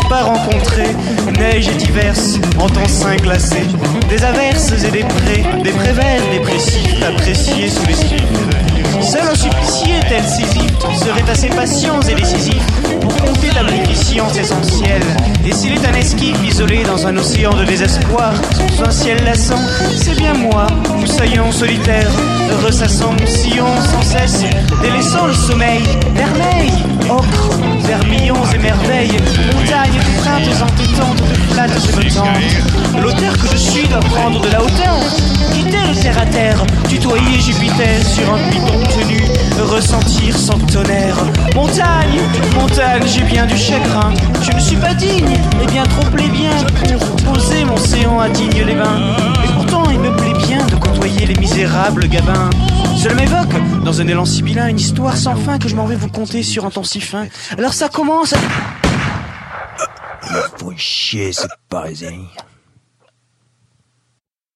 pas rencontré neige et diverses en temps sain glacé, des averses et des prés verts dépressifs appréciés sous les cifs. Seul un supplicié tel Sisyphe serait assez patient et décisif pour compter la bénéficence essentielle. Et s'il est un esquif isolé dans un océan de désespoir, sous un ciel lassant, c'est bien moi, moussaillant solitaire, ressassant mon sillon sans cesse, délaissant le sommeil, vermeil, ocre, vermillons et merveilles, montagnes de craintes entêtantes, de plates et de tentes. L'auteur que je suis doit prendre de la hauteur, quitter le terre à terre, tutoyer Jupiter sur un piton tenu, ressentir son tonnerre. Montagne, montagne, j'ai bien du chagrin, je ne suis pas digne, et bien trop plébien pour poser mon séant à Digne-les-Bains. Et pourtant il me plaît bien de côtoyer les misérables gabins. Cela m'évoque, dans un élan sibyllin, une histoire sans fin que je m'en vais vous conter sur un ton si fin. Alors ça commence à... Faut chier, c'est parisien.